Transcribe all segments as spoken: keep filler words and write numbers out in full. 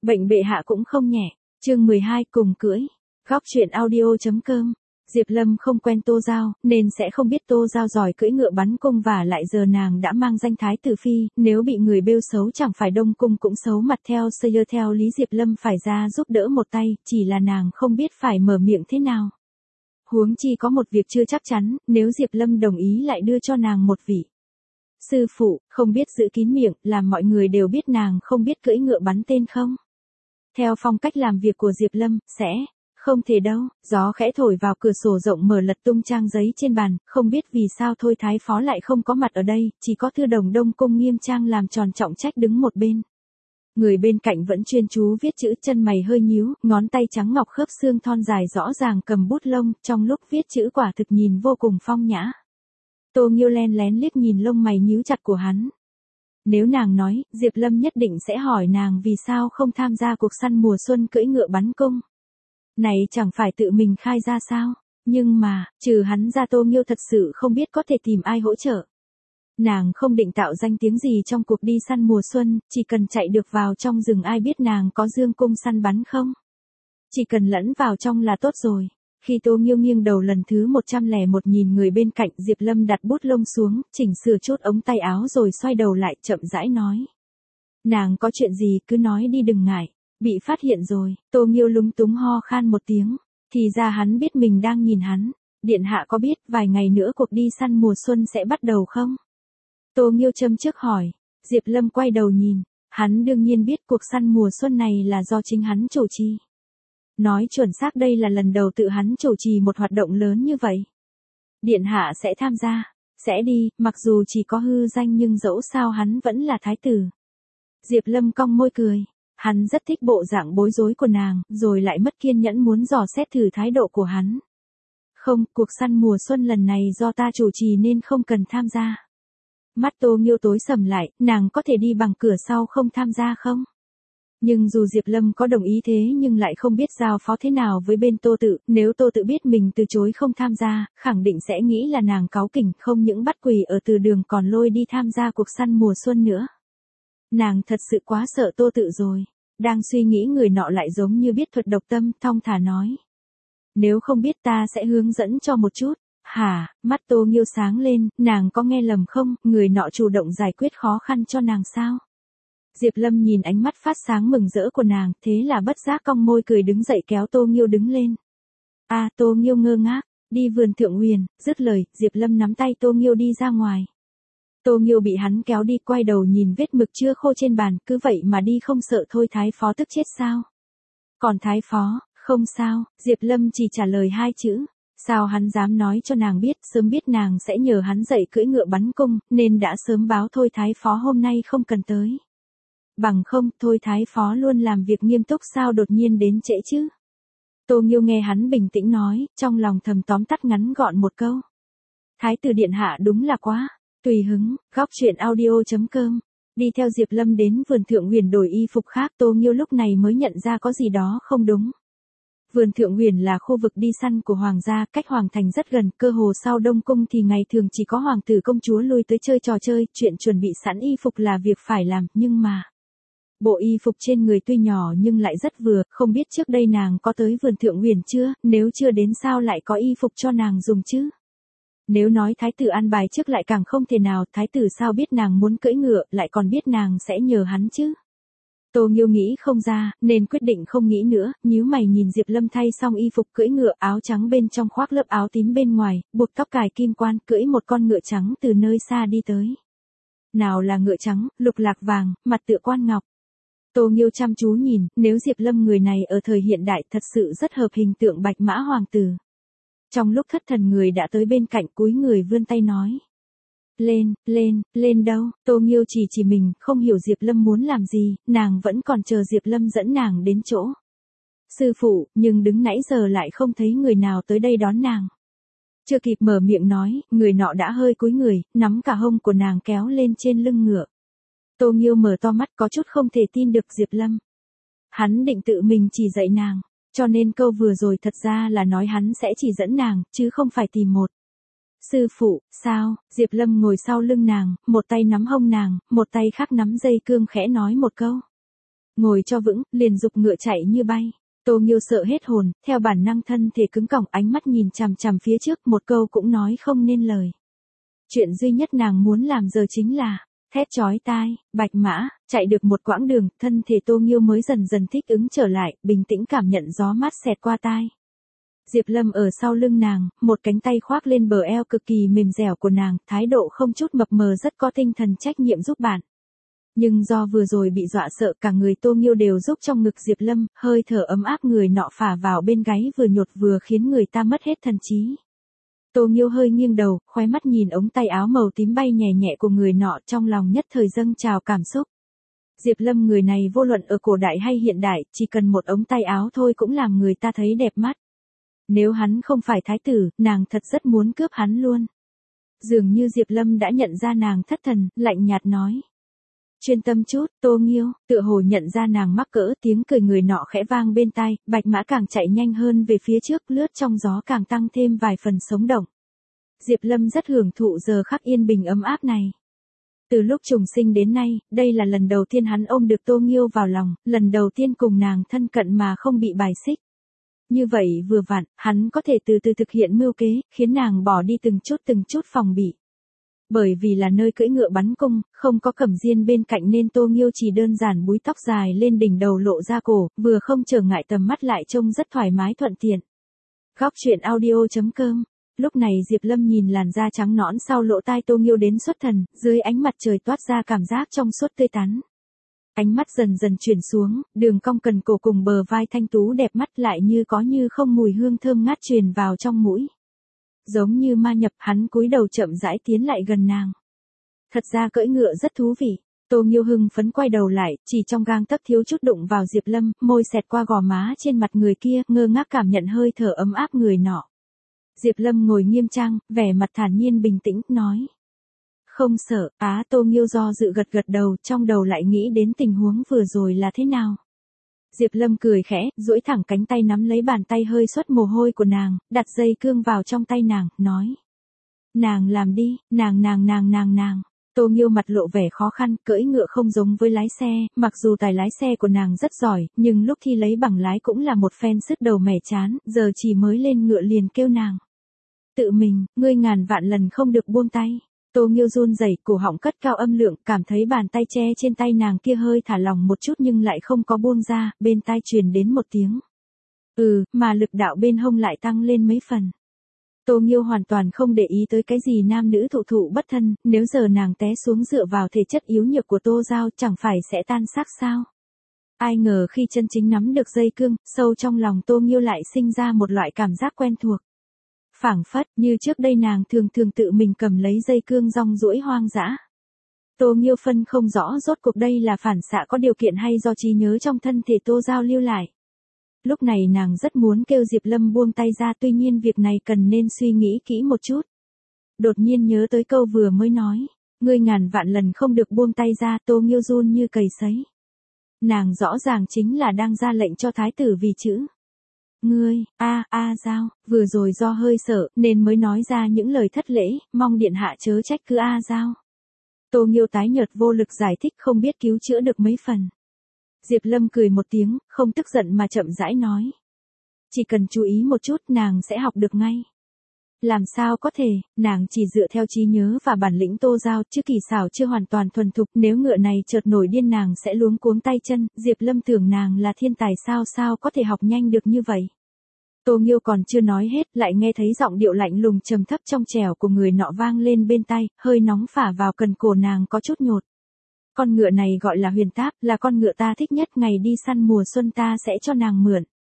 Bệnh bệ hạ cũng không nhẹ. Chương mười hai cùng cưỡi. Góc truyện audio.com. Diệp Lâm không quen Tô Giao, nên sẽ không biết Tô Giao giỏi cưỡi ngựa bắn cung và lại giờ nàng đã mang danh thái tử phi, nếu bị người bêu xấu chẳng phải Đông Cung cũng xấu mặt theo Sơ theo lý Diệp Lâm phải ra giúp đỡ một tay, chỉ là nàng không biết phải mở miệng thế nào. Huống chi có một việc chưa chắc chắn, nếu Diệp Lâm đồng ý lại đưa cho nàng một vị sư phụ, không biết giữ kín miệng, làm mọi người đều biết nàng không biết cưỡi ngựa bắn tên không? Theo phong cách làm việc của Diệp Lâm, sẽ không thể đâu. Gió khẽ thổi vào cửa sổ rộng mở lật tung trang giấy trên bàn, không biết vì sao thôi thái phó lại không có mặt ở đây, chỉ có thư đồng Đông Cung nghiêm trang làm tròn trọng trách đứng một bên. Người bên cạnh vẫn chuyên chú viết chữ, chân mày hơi nhíu, ngón tay trắng ngọc khớp xương thon dài rõ ràng cầm bút lông, trong lúc viết chữ quả thực nhìn vô cùng phong nhã. Tô Nghiêu len lén liếc nhìn lông mày nhíu chặt của hắn. Nếu nàng nói, Diệp Lâm nhất định sẽ hỏi nàng vì sao không tham gia cuộc săn mùa xuân cưỡi ngựa bắn cung. Này chẳng phải tự mình khai ra sao? Nhưng mà, trừ hắn ra Tô Nghiêu thật sự không biết có thể tìm ai hỗ trợ. Nàng không định tạo danh tiếng gì trong cuộc đi săn mùa xuân, chỉ cần chạy được vào trong rừng ai biết nàng có dương cung săn bắn không? Chỉ cần lẫn vào trong là tốt rồi. Khi Tô Nghiêu nghiêng đầu lần thứ một trăm lẻ một nhìn người bên cạnh, Diệp Lâm đặt bút lông xuống, chỉnh sửa chốt ống tay áo rồi xoay đầu lại chậm rãi nói. Nàng có chuyện gì cứ nói đi đừng ngại. Bị phát hiện rồi, Tô Nghiêu lúng túng ho khan một tiếng, thì ra hắn biết mình đang nhìn hắn. Điện hạ có biết vài ngày nữa cuộc đi săn mùa xuân sẽ bắt đầu không? Tô Nghiêu châm trước hỏi. Diệp Lâm quay đầu nhìn, hắn đương nhiên biết cuộc săn mùa xuân này là do chính hắn chủ trì. Nói chuẩn xác đây là lần đầu tự hắn chủ trì một hoạt động lớn như vậy. Điện hạ sẽ tham gia, sẽ đi, mặc dù chỉ có hư danh nhưng dẫu sao hắn vẫn là thái tử. Diệp Lâm cong môi cười. Hắn rất thích bộ dạng bối rối của nàng, rồi lại mất kiên nhẫn muốn dò xét thử thái độ của hắn. Không, cuộc săn mùa xuân lần này do ta chủ trì nên không cần tham gia. Mắt Tô Nghiêu tối sầm lại, nàng có thể đi bằng cửa sau không tham gia không? Nhưng dù Diệp Lâm có đồng ý thế nhưng lại không biết giao phó thế nào với bên Tô Tự, nếu Tô Tự biết mình từ chối không tham gia, khẳng định sẽ nghĩ là nàng cáu kỉnh, không những bắt quỳ ở từ đường còn lôi đi tham gia cuộc săn mùa xuân nữa. Nàng thật sự quá sợ Tô Tự rồi. Đang suy nghĩ người nọ lại giống như biết thuật độc tâm, thong thả nói. Nếu không biết ta sẽ hướng dẫn cho một chút. Hả, mắt Tô Nghiêu sáng lên, nàng có nghe lầm không, người nọ chủ động giải quyết khó khăn cho nàng sao? Diệp Lâm nhìn ánh mắt phát sáng mừng rỡ của nàng, thế là bất giác cong môi cười đứng dậy kéo Tô Nghiêu đứng lên. A à, Tô Nghiêu ngơ ngác, đi vườn Thượng Huyền, dứt lời, Diệp Lâm nắm tay Tô Nghiêu đi ra ngoài. Tô Nghiêu bị hắn kéo đi quay đầu nhìn vết mực chưa khô trên bàn, cứ vậy mà đi không sợ thôi thái phó tức chết sao? Còn thái phó, không sao, Diệp Lâm chỉ trả lời hai chữ. Sao hắn dám nói cho nàng biết, sớm biết nàng sẽ nhờ hắn dạy cưỡi ngựa bắn cung, nên đã sớm báo thôi thái phó hôm nay không cần tới. Bằng không, thôi thái phó luôn làm việc nghiêm túc sao đột nhiên đến trễ chứ? Tô Nghiêu nghe hắn bình tĩnh nói, trong lòng thầm tóm tắt ngắn gọn một câu. Thái tử điện hạ đúng là quá. Tùy hứng, góc truyện audio.com. Đi theo Diệp Lâm đến vườn Thượng Huyền đổi y phục khác, Tô Nghiêu lúc này mới nhận ra có gì đó không đúng. Vườn Thượng Huyền là khu vực đi săn của hoàng gia, cách hoàng thành rất gần, cơ hồ sau Đông Cung thì ngày thường chỉ có hoàng tử công chúa lui tới chơi trò chơi, chuyện chuẩn bị sẵn y phục là việc phải làm, nhưng mà bộ y phục trên người tuy nhỏ nhưng lại rất vừa, không biết trước đây nàng có tới vườn Thượng Huyền chưa, nếu chưa đến sao lại có y phục cho nàng dùng chứ? Nếu nói thái tử an bài trước lại càng không thể nào, thái tử sao biết nàng muốn cưỡi ngựa, lại còn biết nàng sẽ nhờ hắn chứ? Tô Nghiêu nghĩ không ra, nên quyết định không nghĩ nữa, nhíu mày nhìn Diệp Lâm thay xong y phục cưỡi ngựa, áo trắng bên trong khoác lớp áo tím bên ngoài, buộc tóc cài kim quan, cưỡi một con ngựa trắng từ nơi xa đi tới. Nào là ngựa trắng, lục lạc vàng, mặt tựa quan ngọc. Tô Nghiêu chăm chú nhìn, nếu Diệp Lâm người này ở thời hiện đại thật sự rất hợp hình tượng bạch mã hoàng tử. Trong lúc thất thần người đã tới bên cạnh cúi người vươn tay nói. Lên, lên, lên đâu, Tô Nghiêu chỉ chỉ mình, không hiểu Diệp Lâm muốn làm gì, nàng vẫn còn chờ Diệp Lâm dẫn nàng đến chỗ. Sư phụ, nhưng đứng nãy giờ lại không thấy người nào tới đây đón nàng. Chưa kịp mở miệng nói, người nọ đã hơi cúi người, nắm cả hông của nàng kéo lên trên lưng ngựa. Tô Nghiêu mở to mắt có chút không thể tin được Diệp Lâm. Hắn định tự mình chỉ dạy nàng. Cho nên câu vừa rồi thật ra là nói hắn sẽ chỉ dẫn nàng, chứ không phải tìm một sư phụ. Sao? Diệp Lâm ngồi sau lưng nàng, một tay nắm hông nàng, một tay khác nắm dây cương khẽ nói một câu. Ngồi cho vững, liền dục ngựa chạy như bay. Tô Nghiêu sợ hết hồn, theo bản năng thân thể cứng cỏng, ánh mắt nhìn chằm chằm phía trước, một câu cũng nói không nên lời. Chuyện duy nhất nàng muốn làm giờ chính là thét chói tai. Bạch mã, chạy được một quãng đường, thân thể Tô Nghiêu mới dần dần thích ứng trở lại, bình tĩnh cảm nhận gió mát xẹt qua tai. Diệp Lâm ở sau lưng nàng, một cánh tay khoác lên bờ eo cực kỳ mềm dẻo của nàng, thái độ không chút mập mờ, rất có tinh thần trách nhiệm giúp bạn. Nhưng do vừa rồi bị dọa sợ, cả người Tô Nghiêu đều rúc trong ngực Diệp Lâm, hơi thở ấm áp người nọ phả vào bên gáy vừa nhột vừa khiến người ta mất hết thần trí. Tô Nghiêu hơi nghiêng đầu, khóe mắt nhìn ống tay áo màu tím bay nhẹ nhẹ của người nọ, trong lòng nhất thời dâng trào cảm xúc. Diệp Lâm người này vô luận ở cổ đại hay hiện đại, chỉ cần một ống tay áo thôi cũng làm người ta thấy đẹp mắt. Nếu hắn không phải thái tử, nàng thật rất muốn cướp hắn luôn. Dường như Diệp Lâm đã nhận ra nàng thất thần, lạnh nhạt nói. Chuyên tâm chút, Tô Nghiêu, tựa hồ nhận ra nàng mắc cỡ, tiếng cười người nọ khẽ vang bên tai, bạch mã càng chạy nhanh hơn về phía trước, lướt trong gió càng tăng thêm vài phần sống động. Diệp Lâm rất hưởng thụ giờ khắc yên bình ấm áp này. Từ lúc trùng sinh đến nay, đây là lần đầu tiên hắn ôm được Tô Nghiêu vào lòng, lần đầu tiên cùng nàng thân cận mà không bị bài xích. Như vậy vừa vặn, hắn có thể từ từ thực hiện mưu kế, khiến nàng bỏ đi từng chút từng chút phòng bị. Bởi vì là nơi cưỡi ngựa bắn cung, không có cẩm diên bên cạnh nên Tô Nghiêu chỉ đơn giản búi tóc dài lên đỉnh đầu lộ ra cổ, vừa không trở ngại tầm mắt lại trông rất thoải mái thuận tiện. Góc truyện audio chấm com. Lúc này Diệp Lâm nhìn làn da trắng nõn sau lỗ tai Tô Nghiêu đến xuất thần, dưới ánh mặt trời toát ra cảm giác trong suốt tươi tắn. Ánh mắt dần dần chuyển xuống, đường cong cần cổ cùng bờ vai thanh tú đẹp mắt lại như có như không mùi hương thơm ngát truyền vào trong mũi. Giống như ma nhập, hắn cúi đầu chậm rãi tiến lại gần nàng. Thật ra cưỡi ngựa rất thú vị. Tô Nghiêu hưng phấn quay đầu lại, chỉ trong gang tấc thiếu chút đụng vào Diệp Lâm, môi xẹt qua gò má trên mặt người kia, ngơ ngác cảm nhận hơi thở ấm áp người nọ. Diệp Lâm ngồi nghiêm trang, vẻ mặt thản nhiên bình tĩnh, nói. Không sợ, á Tô Nghiêu do dự gật gật đầu, trong đầu lại nghĩ đến tình huống vừa rồi là thế nào. Diệp Lâm cười khẽ, duỗi thẳng cánh tay nắm lấy bàn tay hơi xuất mồ hôi của nàng, đặt dây cương vào trong tay nàng, nói. Nàng làm đi, nàng nàng nàng nàng nàng. Tô Nghiêu mặt lộ vẻ khó khăn, cưỡi ngựa không giống với lái xe, mặc dù tài lái xe của nàng rất giỏi, nhưng lúc thi lấy bằng lái cũng là một phen sứt đầu mẻ chán, giờ chỉ mới lên ngựa liền kêu nàng. Tự mình, ngươi ngàn vạn lần không được buông tay. Tô Nghiêu run rẩy, cổ họng cất cao âm lượng, cảm thấy bàn tay che trên tay nàng kia hơi thả lỏng một chút nhưng lại không có buông ra, bên tai truyền đến một tiếng. Ừ, mà lực đạo bên hông lại tăng lên mấy phần. Tô Nghiêu hoàn toàn không để ý tới cái gì nam nữ thụ thụ bất thân, nếu giờ nàng té xuống dựa vào thể chất yếu nhược của Tô Giao chẳng phải sẽ tan xác sao. Ai ngờ khi chân chính nắm được dây cương, sâu trong lòng Tô Nghiêu lại sinh ra một loại cảm giác quen thuộc. Phảng phất như trước đây nàng thường thường tự mình cầm lấy dây cương rong ruỗi hoang dã. Tô Nghiêu phân không rõ rốt cuộc đây là phản xạ có điều kiện hay do trí nhớ trong thân thể Tô Giao lưu lại. Lúc này nàng rất muốn kêu Diệp Lâm buông tay ra, tuy nhiên việc này cần nên suy nghĩ kỹ một chút. Đột nhiên nhớ tới câu vừa mới nói, ngươi ngàn vạn lần không được buông tay ra. Tô Nghiêu run như cầy sấy. Nàng rõ ràng chính là đang ra lệnh cho thái tử vì chữ. Ngươi, a a Giao, vừa rồi do hơi sợ nên mới nói ra những lời thất lễ, mong điện hạ chớ trách cứ a Giao. Tô Nghiêu tái nhợt vô lực giải thích, không biết cứu chữa được mấy phần. Diệp Lâm cười một tiếng, không tức giận mà chậm rãi nói. Chỉ cần chú ý một chút nàng sẽ học được ngay. Làm sao có thể, nàng chỉ dựa theo trí nhớ và bản lĩnh Tô Giao, chứ kỳ xảo chưa hoàn toàn thuần thục, nếu ngựa này chợt nổi điên nàng sẽ luống cuống tay chân. Diệp Lâm tưởng nàng là thiên tài, sao sao có thể học nhanh được như vậy. Tô Nghiêu còn chưa nói hết, lại nghe thấy giọng điệu lạnh lùng trầm thấp trong trẻo của người nọ vang lên bên tai, hơi nóng phả vào cần cổ nàng có chút nhột. Con ngựa này gọi là Huyền Táp, là con ngựa ta thích nhất, ngày đi săn mùa xuân ta sẽ cho nàng mượn.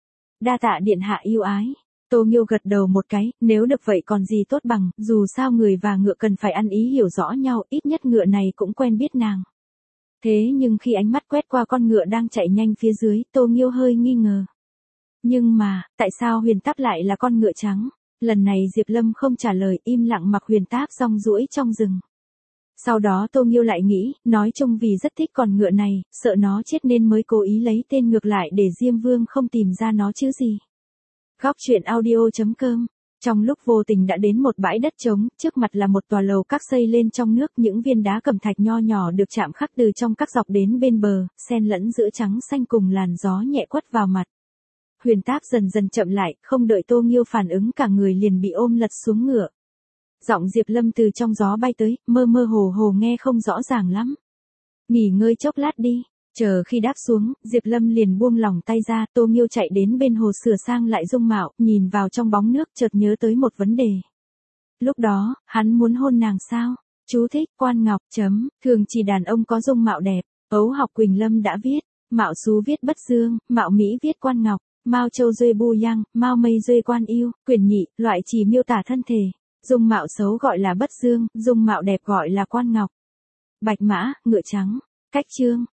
Đa tạ điện hạ yêu ái. Tô Nghiêu gật đầu một cái, nếu được vậy còn gì tốt bằng, dù sao người và ngựa cần phải ăn ý hiểu rõ nhau, ít nhất ngựa này cũng quen biết nàng. Thế nhưng khi ánh mắt quét qua con ngựa đang chạy nhanh phía dưới, Tô Nghiêu hơi nghi ngờ. Nhưng mà, tại sao Huyền Táp lại là con ngựa trắng? Lần này Diệp Lâm không trả lời, im lặng mặc Huyền Táp rong ruỗi trong rừng. Sau đó Tô Nghiêu lại nghĩ, nói chung vì rất thích con ngựa này, sợ nó chết nên mới cố ý lấy tên ngược lại để Diêm Vương không tìm ra nó chứ gì. Góc truyện audio chấm com Trong lúc vô tình đã đến một bãi đất trống, trước mặt là một tòa lầu các xây lên trong nước, những viên đá cẩm thạch nho nhỏ được chạm khắc từ trong các dọc đến bên bờ, xen lẫn giữa trắng xanh cùng làn gió nhẹ quất vào mặt. Huyền Táp dần dần chậm lại, không đợi Tô Nghiêu phản ứng cả người liền bị ôm lật xuống ngựa. Giọng Diệp Lâm từ trong gió bay tới, mơ mơ hồ hồ nghe không rõ ràng lắm. Nghỉ ngơi chốc lát đi. Chờ khi đáp xuống, Diệp Lâm liền buông lỏng tay ra, Tô Nghiêu chạy đến bên hồ sửa sang lại dung mạo, nhìn vào trong bóng nước chợt nhớ tới một vấn đề. Lúc đó, hắn muốn hôn nàng sao? Chú thích, Quan Ngọc, chấm, thường chỉ đàn ông có dung mạo đẹp. Ấu học Quỳnh Lâm đã viết, mạo xú viết Bất Dương, mạo Mỹ viết Quan Ngọc, Mao Châu duê Bu Yang, Mao Mây duê Quan Yêu, quyển nhị, loại chỉ miêu tả thân thể. Dung mạo xấu gọi là Bất Dương, dung mạo đẹp gọi là Quan Ngọc. Bạch mã, ngựa trắng. Cách chương.